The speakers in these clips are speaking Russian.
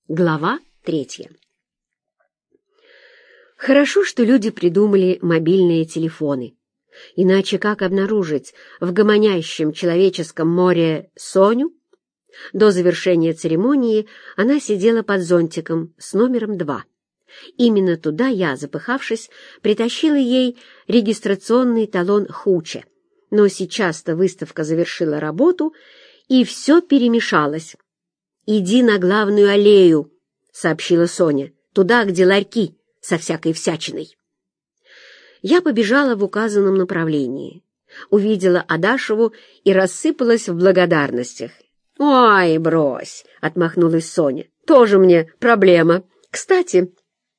Глава 3. Хорошо, что люди придумали мобильные телефоны. Иначе как обнаружить в гомонящем человеческом море Соню? До завершения церемонии она сидела под зонтиком с номером 2. Именно туда я, запыхавшись, притащила ей регистрационный талон Хуче. Но сейчас-то выставка завершила работу, и все перемешалось. «Иди на главную аллею», — сообщила Соня, — «туда, где ларьки со всякой всячиной». Я побежала в указанном направлении, увидела Адашеву и рассыпалась в благодарностях. «Ой, брось!» — отмахнулась Соня. «Тоже мне проблема. Кстати...»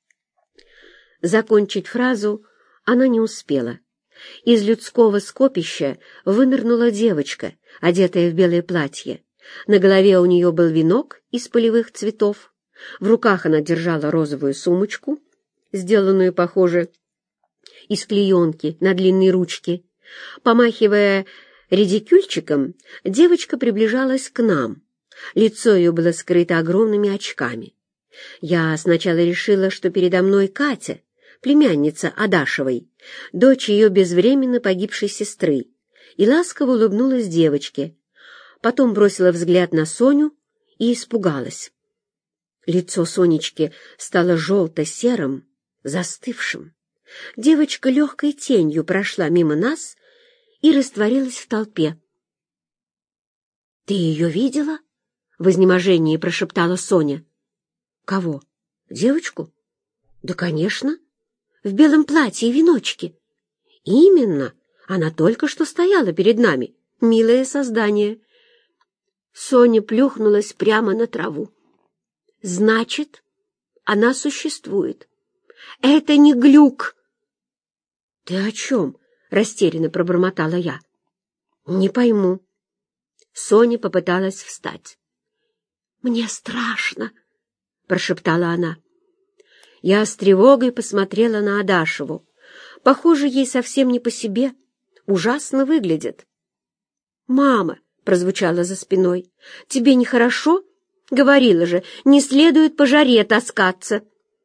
Закончить фразу она не успела. Из людского скопища вынырнула девочка, одетая в белое платье. На голове у нее был венок из полевых цветов. В руках она держала розовую сумочку, сделанную, похоже, из клеенки на длинной ручке. Помахивая редикюльчиком, девочка приближалась к нам. Лицо ее было скрыто огромными очками. Я сначала решила, что передо мной Катя, племянница Адашевой, дочь ее безвременно погибшей сестры, и ласково улыбнулась девочке. Потом бросила взгляд на Соню и испугалась. Лицо Сонечки стало желто-серым, застывшим. Девочка легкой тенью прошла мимо нас и растворилась в толпе. «Ты ее видела?» — в изнеможении прошептала Соня. «Кого? Девочку?» «Да, конечно. В белом платье и веночке». «Именно. Она только что стояла перед нами. Милое создание». Соня плюхнулась прямо на траву. «Значит, она существует. Это не глюк!» «Ты о чем?» — растерянно пробормотала я. «Не пойму». Соня попыталась встать. «Мне страшно», — прошептала она. Я с тревогой посмотрела на Адашеву. Похоже, ей совсем не по себе. Ужасно выглядит. «Мама!» — прозвучало за спиной. «Тебе нехорошо? Говорила же, не следует по жаре таскаться».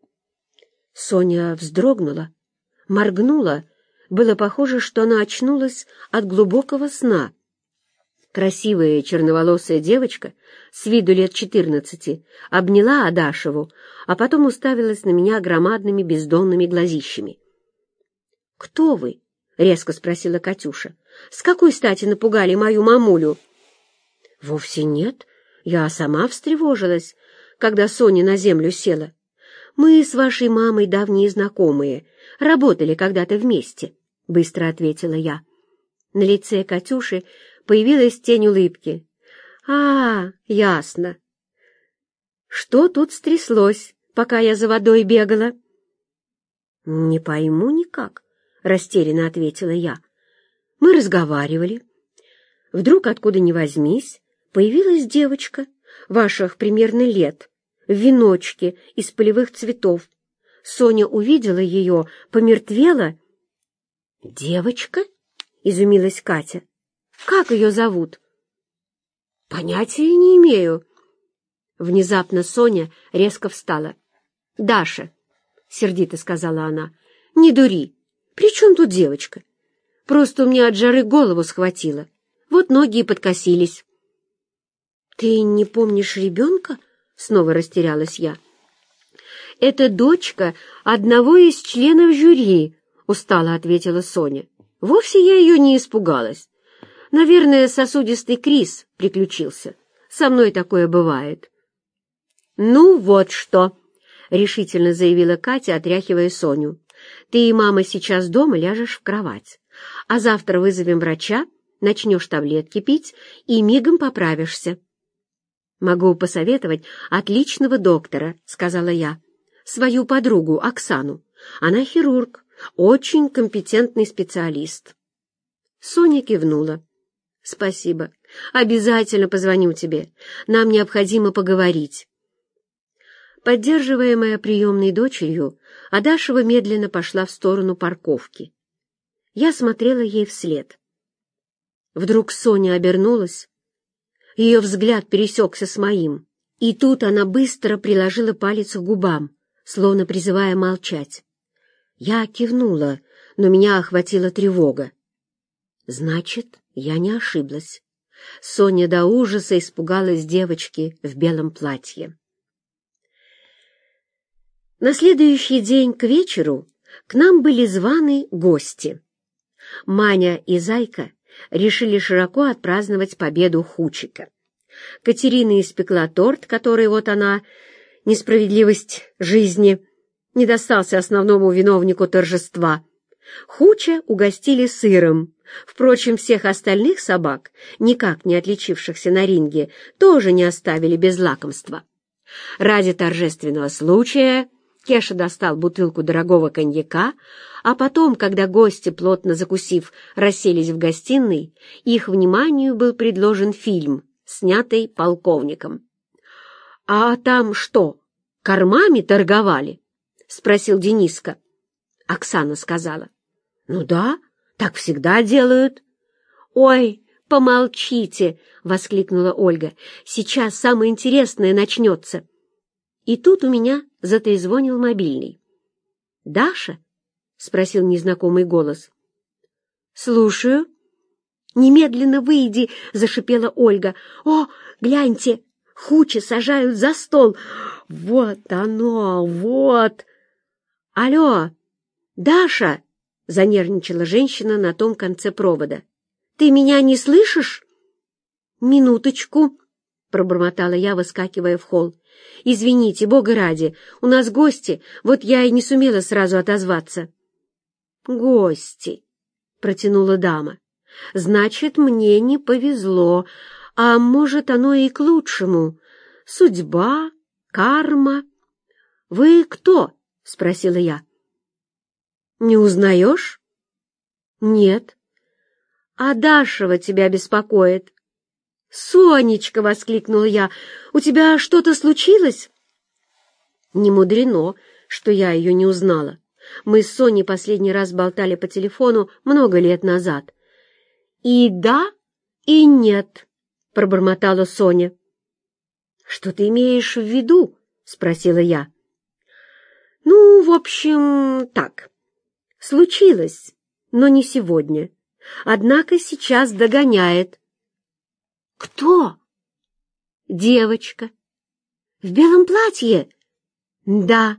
Соня вздрогнула, моргнула. Было похоже, что она очнулась от глубокого сна. Красивая черноволосая девочка, с виду лет 14, обняла Адашеву, а потом уставилась на меня громадными бездонными глазищами. «Кто вы?» — резко спросила Катюша. «С какой стати напугали мою мамулю?» «Вовсе нет. Я сама встревожилась, когда Соня на землю села. Мы с вашей мамой давние знакомые, работали когда-то вместе», — быстро ответила я. На лице Катюши появилась тень улыбки. Ясно. Что тут стряслось, пока я за водой бегала?» «Не пойму никак», — растерянно ответила я. «Мы разговаривали. Вдруг, откуда ни возьмись, появилась девочка, ваших примерно лет, в веночке из полевых цветов. Соня увидела ее, помертвела». «Девочка?» — изумилась Катя. «Как ее зовут?» «Понятия не имею». Внезапно Соня резко встала. «Даша», — сердито сказала она, — «не дури. При чем тут девочка? Просто у меня от жары голову схватило. Вот ноги и подкосились». «Ты не помнишь ребенка?» — снова растерялась я. «Это дочка одного из членов жюри», — устало ответила Соня. «Вовсе я ее не испугалась. Наверное, сосудистый криз приключился. Со мной такое бывает». «Ну вот что», — решительно заявила Катя, отряхивая Соню. «Ты и мама сейчас дома ляжешь в кровать, а завтра вызовем врача, начнешь таблетки пить и мигом поправишься». «Могу посоветовать отличного доктора», — сказала я. «Свою подругу Оксану. Она хирург, очень компетентный специалист». Соня кивнула. «Спасибо. Обязательно позвоню тебе. Нам необходимо поговорить». Поддерживаемая приемной дочерью, Адашева медленно пошла в сторону парковки. Я смотрела ей вслед. Вдруг Соня обернулась, ее взгляд пересекся с моим, И тут она быстро приложила палец к губам, словно призывая молчать. Я кивнула, но меня охватила тревога. Значит, я не ошиблась. Соня до ужаса испугалась девочки в белом платье. На следующий день к вечеру к нам были званы гости. Маня и Зайка решили широко отпраздновать победу Хучика. Катерина испекла торт, который вот она, несправедливость жизни, не достался основному виновнику торжества. Хуча угостили сыром. Впрочем, всех остальных собак, никак не отличившихся на ринге, тоже не оставили без лакомства. Ради торжественного случая Кеша достал бутылку дорогого коньяка, а потом, когда гости, плотно закусив, расселись в гостиной, их вниманию был предложен фильм, снятый полковником. «А там что, кормами торговали?» — спросил Дениска. Оксана сказала. «Ну да, так всегда делают». «Ой, помолчите!» — воскликнула Ольга. «Сейчас самое интересное начнется». И тут у меня затрезвонил мобильный. «Даша?» — спросил незнакомый голос. «Слушаю». «Немедленно выйди!» — зашипела Ольга. «О, гляньте! Хуча сажают за стол! Вот оно, вот!» «Алло, Даша!» — занервничала женщина на том конце провода. «Ты меня не слышишь?» «Минуточку!» — пробормотала я, выскакивая в холл. «Извините, Бога ради, у нас гости, вот я и не сумела сразу отозваться». «Гости!» — протянула дама. «Значит, мне не повезло, а может, оно и к лучшему. Судьба, карма». «Вы кто?» — спросила я. «Не узнаешь?» «Нет». «А Дашева тебя беспокоит?» «Сонечка!» — воскликнула я. «У тебя что-то случилось?» Не мудрено, что я ее не узнала. Мы с Соней последний раз болтали по телефону много лет назад. «И да, и нет», — пробормотала Соня. «Что ты имеешь в виду?» — спросила я. «Ну, в общем, так. Случилось, но не сегодня. Однако сейчас догоняет». «Кто?» «Девочка». «В белом платье?» «Да».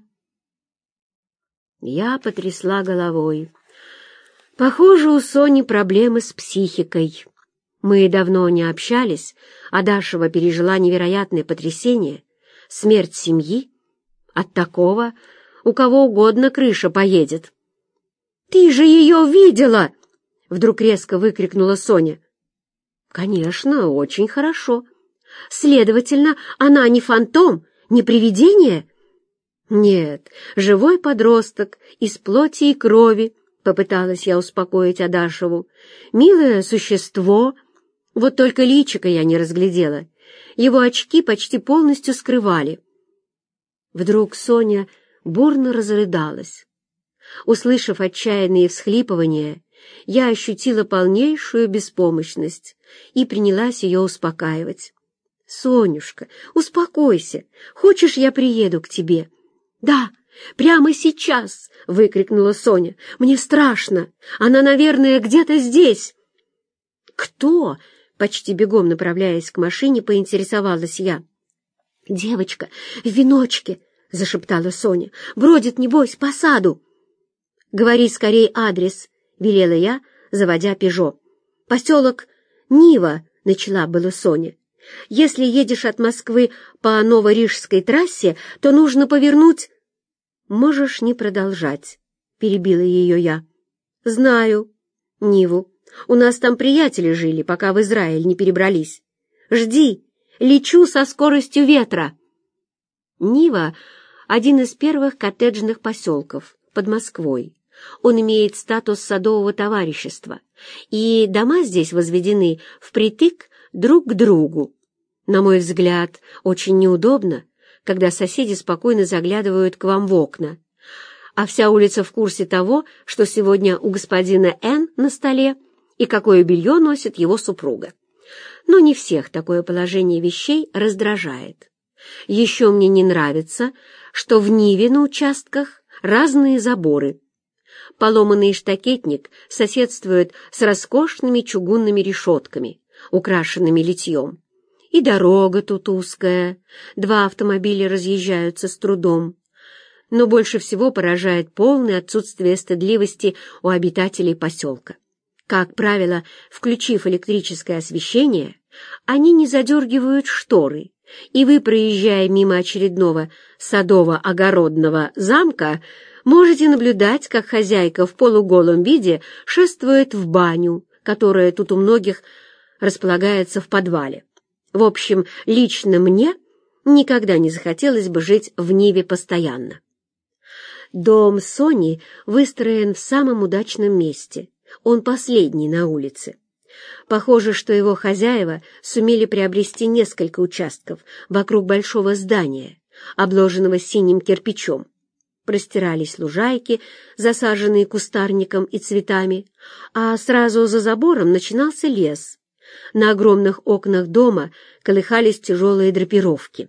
Я потрясла головой. Похоже, у Сони проблемы с психикой. Мы давно не общались, а Дашева пережила невероятное потрясение, смерть семьи. От такого у кого угодно крыша поедет. «Ты же ее видела!» — вдруг резко выкрикнула Соня. «Конечно, очень хорошо. Следовательно, она не фантом, не привидение?» «Нет, живой подросток из плоти и крови», — попыталась я успокоить Адашеву. «Милое существо. Вот только личико я не разглядела. Его очки почти полностью скрывали». Вдруг Соня бурно разрыдалась. Услышав отчаянные всхлипывания, я ощутила полнейшую беспомощность и принялась ее успокаивать. «Сонюшка, успокойся. Хочешь, я приеду к тебе?» «Да, прямо сейчас!» — выкрикнула Соня. «Мне страшно. Она, наверное, где-то здесь». «Кто?» — почти бегом направляясь к машине, поинтересовалась я. «Девочка в веночке!» — зашептала Соня. «Бродит, небось, по саду». «Говори скорей адрес», — велела я, заводя «Пежо». «Поселок Нива», — начала была Соня. «Если едешь от Москвы по Новорижской трассе, то нужно повернуть...» «Можешь не продолжать», — перебила ее я. «Знаю Ниву. У нас там приятели жили, пока в Израиль не перебрались. Жди, лечу со скоростью ветра». Нива — один из первых коттеджных поселков под Москвой. Он имеет статус садового товарищества, и дома здесь возведены впритык друг к другу. На мой взгляд, очень неудобно, когда соседи спокойно заглядывают к вам в окна, а вся улица в курсе того, что сегодня у господина Н на столе и какое белье носит его супруга. Но не всех такое положение вещей раздражает. Еще мне не нравится, что в Ниве на участках разные заборы. Поломанный штакетник соседствует с роскошными чугунными решетками, украшенными литьем. И дорога тут узкая, 2 автомобиля разъезжаются с трудом. Но больше всего поражает полное отсутствие стыдливости у обитателей поселка. Как правило, включив электрическое освещение, они не задергивают шторы, и вы, проезжая мимо очередного садово-огородного замка, можете наблюдать, как хозяйка в полуголом виде шествует в баню, которая тут у многих располагается в подвале. В общем, лично мне никогда не захотелось бы жить в Ниве постоянно. Дом Сони выстроен в самом удачном месте. Он последний на улице. Похоже, что его хозяева сумели приобрести несколько участков вокруг большого здания, обложенного синим кирпичом. Простирались лужайки, засаженные кустарником и цветами, а сразу за забором начинался лес. На огромных окнах дома колыхались тяжелые драпировки.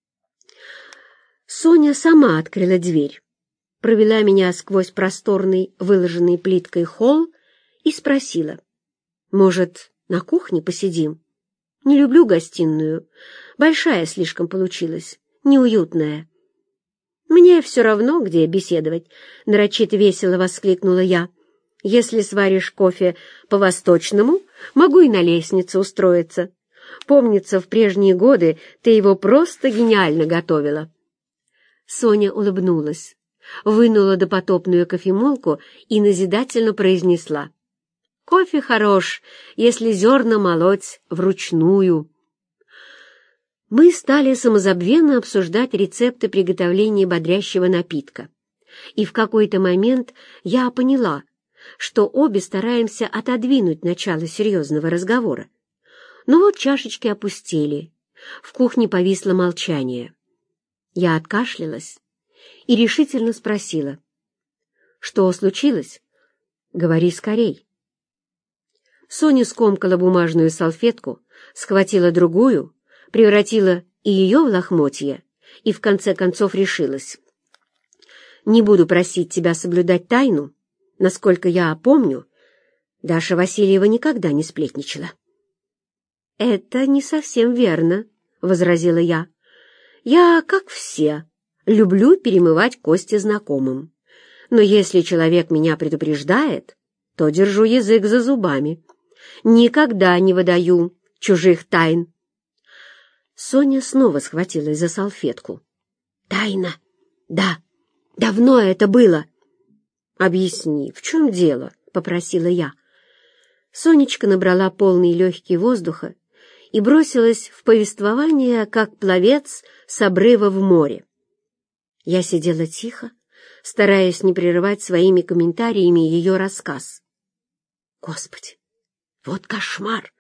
Соня сама открыла дверь, провела меня сквозь просторный, выложенный плиткой холл и спросила: «Может, на кухне посидим? Не люблю гостиную. Большая слишком получилась, неуютная». «Мне все равно, где беседовать», — нарочито весело воскликнула я. «Если сваришь кофе по-восточному, могу и на лестнице устроиться. Помнится, в прежние годы ты его просто гениально готовила». Соня улыбнулась, вынула допотопную кофемолку и назидательно произнесла: «Кофе хорош, если зерна молоть вручную». Мы стали самозабвенно обсуждать рецепты приготовления бодрящего напитка. И в какой-то момент я поняла, что обе стараемся отодвинуть начало серьезного разговора. Но вот чашечки опустели, в кухне повисло молчание. Я откашлялась и решительно спросила: «Что случилось? Говори скорей». Соня скомкала бумажную салфетку, схватила другую, превратила и ее в лохмотья и в конце концов решилась: «Не буду просить тебя соблюдать тайну. Насколько я помню, Даша Васильева никогда не сплетничала». «Это не совсем верно», — возразила я. «Я, как все, люблю перемывать кости знакомым. Но если человек меня предупреждает, то держу язык за зубами. Никогда не выдаю чужих тайн». Соня снова схватилась за салфетку. «Тайна? Да, давно это было». «Объясни, в чем дело?» — попросила я. Сонечка набрала полный легкий воздуха и бросилась в повествование, как пловец с обрыва в море. Я сидела тихо, стараясь не прерывать своими комментариями ее рассказ. Господи, вот кошмар!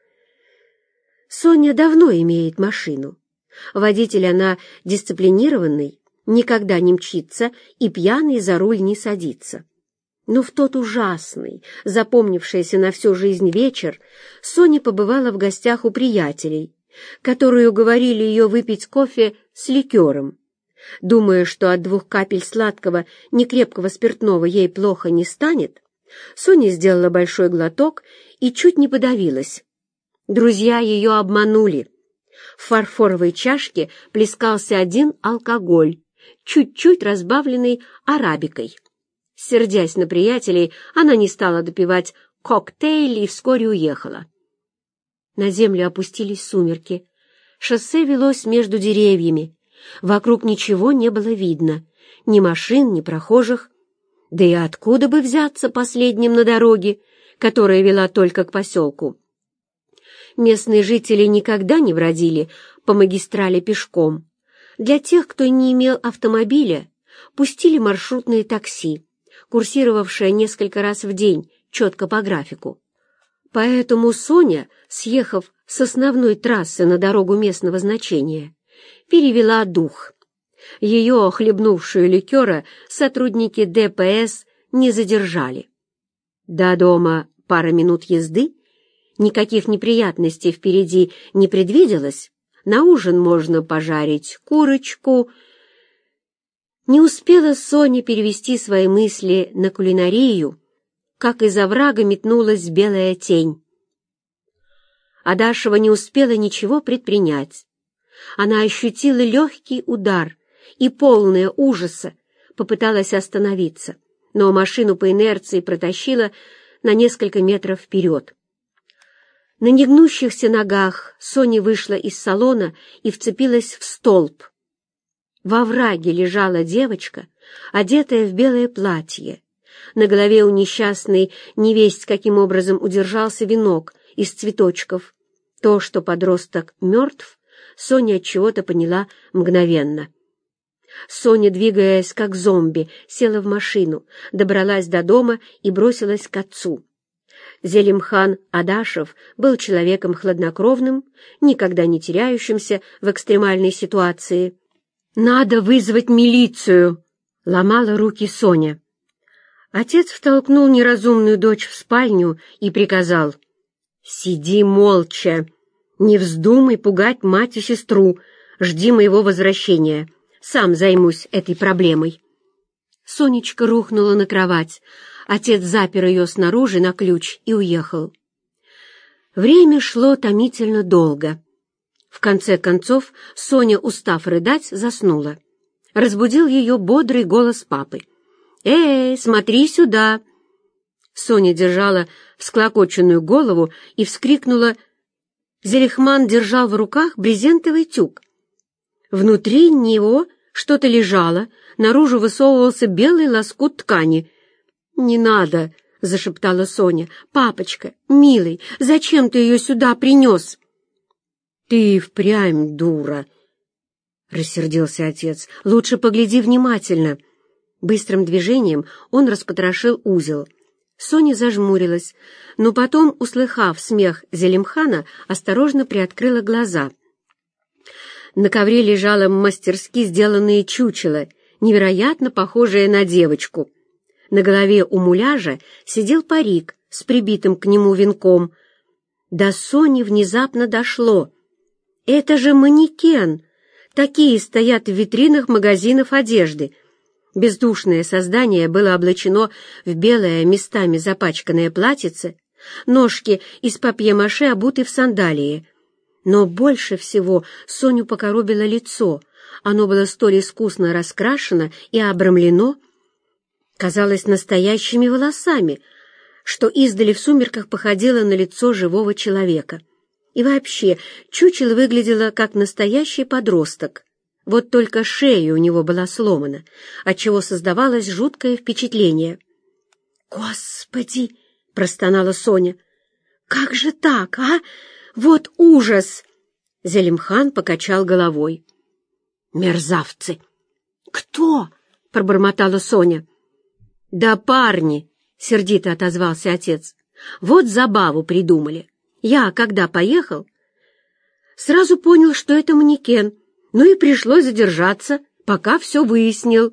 Соня давно имеет машину. Водитель она дисциплинированный, никогда не мчится и пьяный за руль не садится. Но в тот ужасный, запомнившийся на всю жизнь вечер, Соня побывала в гостях у приятелей, которые уговорили ее выпить кофе с ликером. Думая, что от 2 капель сладкого, некрепкого спиртного ей плохо не станет, Соня сделала большой глоток и чуть не подавилась. Друзья ее обманули. В фарфоровой чашке плескался один алкоголь, чуть-чуть разбавленный арабикой. Сердясь на приятелей, она не стала допивать коктейль и вскоре уехала. На землю опустились сумерки. Шоссе велось между деревьями. Вокруг ничего не было видно, ни машин, ни прохожих. Да и откуда бы взяться последним на дороге, которая вела только к поселку? Местные жители никогда не бродили по магистрали пешком. Для тех, кто не имел автомобиля, пустили маршрутные такси, курсировавшее несколько раз в день, четко по графику. Поэтому Соня, съехав с основной трассы на дорогу местного значения, перевела дух. Ее, хлебнувшую ликера, сотрудники ДПС не задержали. До дома пара минут езды, никаких неприятностей впереди не предвиделось, На ужин можно пожарить курочку. Не успела Соня перевести свои мысли на кулинарию, как из оврага метнулась белая тень. Адашева не успела ничего предпринять. Она ощутила легкий удар и, полная ужаса, попыталась остановиться, но машину по инерции протащила на несколько метров вперед. На негнущихся ногах Соня вышла из салона и вцепилась в столб. Во овраге лежала девочка, одетая в белое платье. На голове у несчастной невесть каким образом удержался венок из цветочков. То, что подросток мертв, Соня отчего-то поняла мгновенно. Соня, двигаясь как зомби, села в машину, добралась до дома и бросилась к отцу. Зелимхан Адашев был человеком хладнокровным, никогда не теряющимся в экстремальной ситуации. «Надо вызвать милицию!» — ломала руки Соня. Отец втолкнул неразумную дочь в спальню и приказал: «Сиди молча, не вздумай пугать мать и сестру, жди моего возвращения, сам займусь этой проблемой». Сонечка рухнула на кровать. Отец запер ее снаружи на ключ и уехал. Время шло томительно долго. В конце концов Соня, устав рыдать, заснула. Разбудил ее бодрый голос папы. «Эй, смотри сюда!» Соня держала всклокоченную голову и вскрикнула. Зелихман держал в руках брезентовый тюк. Внутри него что-то лежало, наружу высовывался белый лоскут ткани. «Не надо!» — зашептала Соня. «Папочка, милый, зачем ты ее сюда принес?» «Ты впрямь дура!» — рассердился отец. «Лучше погляди внимательно». Быстрым движением он распотрошил узел. Соня зажмурилась, но потом, услыхав смех Зелимхана, осторожно приоткрыла глаза. На ковре лежало мастерски сделанное чучело, невероятно похожее на девочку. На голове у муляжа сидел парик с прибитым к нему венком. До Сони внезапно дошло. Это же манекен! Такие стоят в витринах магазинов одежды. Бездушное создание было облачено в белое, местами запачканное платьице, ножки из папье-маше обуты в сандалии. Но больше всего Соню покоробило лицо. Оно было столь искусно раскрашено и обрамлено, казалось, настоящими волосами, что издали в сумерках походило на лицо живого человека. И вообще, чучело выглядело как настоящий подросток. Вот только шея у него была сломана, отчего создавалось жуткое впечатление. «Господи!» — простонала Соня. «Как же так, а? Вот ужас!» Зелимхан покачал головой. «Мерзавцы!» «Кто?» — пробормотала Соня. «Да парни!» — сердито отозвался отец. «Вот забаву придумали. Я, когда поехал, сразу понял, что это манекен, ну и пришлось задержаться, пока все выяснил».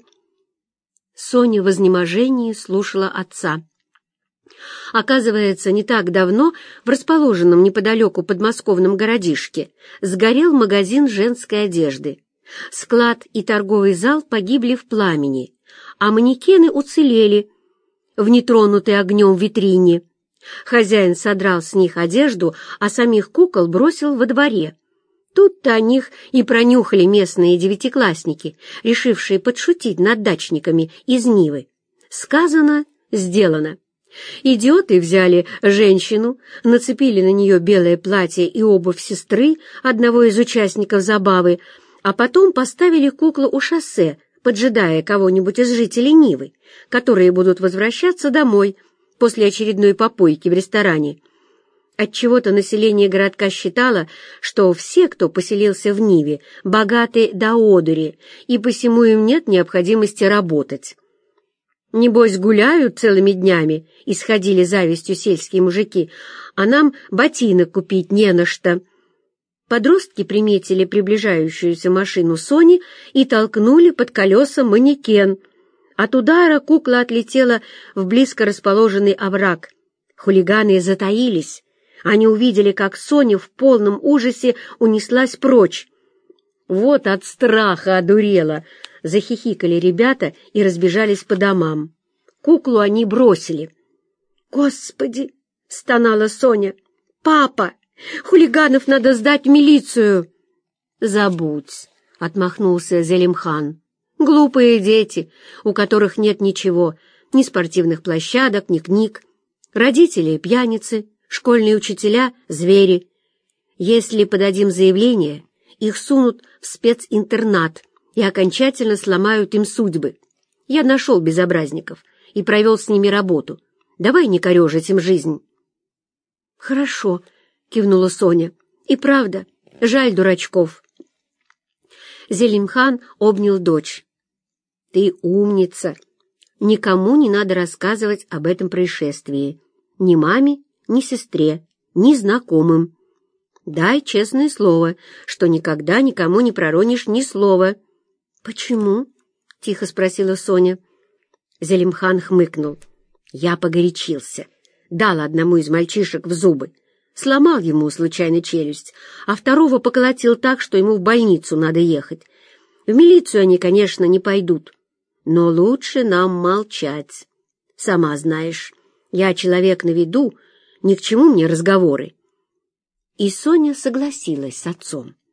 Соня в изнеможении слушала отца. Оказывается, не так давно в расположенном неподалеку подмосковном городишке сгорел магазин женской одежды. Склад и торговый зал погибли в пламени, а манекены уцелели в нетронутой огнем витрине. Хозяин содрал с них одежду, а самих кукол бросил во дворе. Тут-то о них и пронюхали местные девятиклассники, решившие подшутить над дачниками из Нивы. Сказано, сделано. Идиоты взяли женщину, нацепили на нее белое платье и обувь сестры одного из участников забавы, а потом поставили куклу у шоссе, поджидая кого-нибудь из жителей Нивы, которые будут возвращаться домой после очередной попойки в ресторане. Отчего-то население городка считало, что все, кто поселился в Ниве, богаты до одури, и посему им нет необходимости работать. «Небось, гуляют целыми днями», — исходили завистью сельские мужики, «а нам ботинок купить не на что». Подростки приметили приближающуюся машину Сони и толкнули под колеса манекен. От удара кукла отлетела в близко расположенный овраг. Хулиганы затаились. Они увидели, как Соня в полном ужасе унеслась прочь. Вот от страха одурела!» — захихикали ребята и разбежались по домам. Куклу они бросили. «Господи!» — стонала Соня. «Папа! Хулиганов надо сдать в милицию!» «Забудь!» — отмахнулся Зелимхан. «Глупые дети, у которых нет ничего, ни спортивных площадок, ни книг. Родители — пьяницы, школьные учителя — звери. Если подадим заявление, их сунут в специнтернат и окончательно сломают им судьбы. Я нашел безобразников и провел с ними работу. Давай не корежить им жизнь». «Хорошо», — кивнула Соня. «И правда, жаль дурачков». Зелимхан обнял дочь. «Ты умница. Никому не надо рассказывать об этом происшествии. Ни маме, ни сестре, ни знакомым. Дай честное слово, что никогда никому не проронишь ни слова». «Почему?» — тихо спросила Соня. Зелимхан хмыкнул. «Я погорячился. Дал одному из мальчишек в зубы. Сломал ему случайно челюсть, а второго поколотил так, что ему в больницу надо ехать. В милицию они, конечно, не пойдут, но лучше нам молчать. Сама знаешь, я человек на виду, ни к чему мне разговоры». И Соня согласилась с отцом.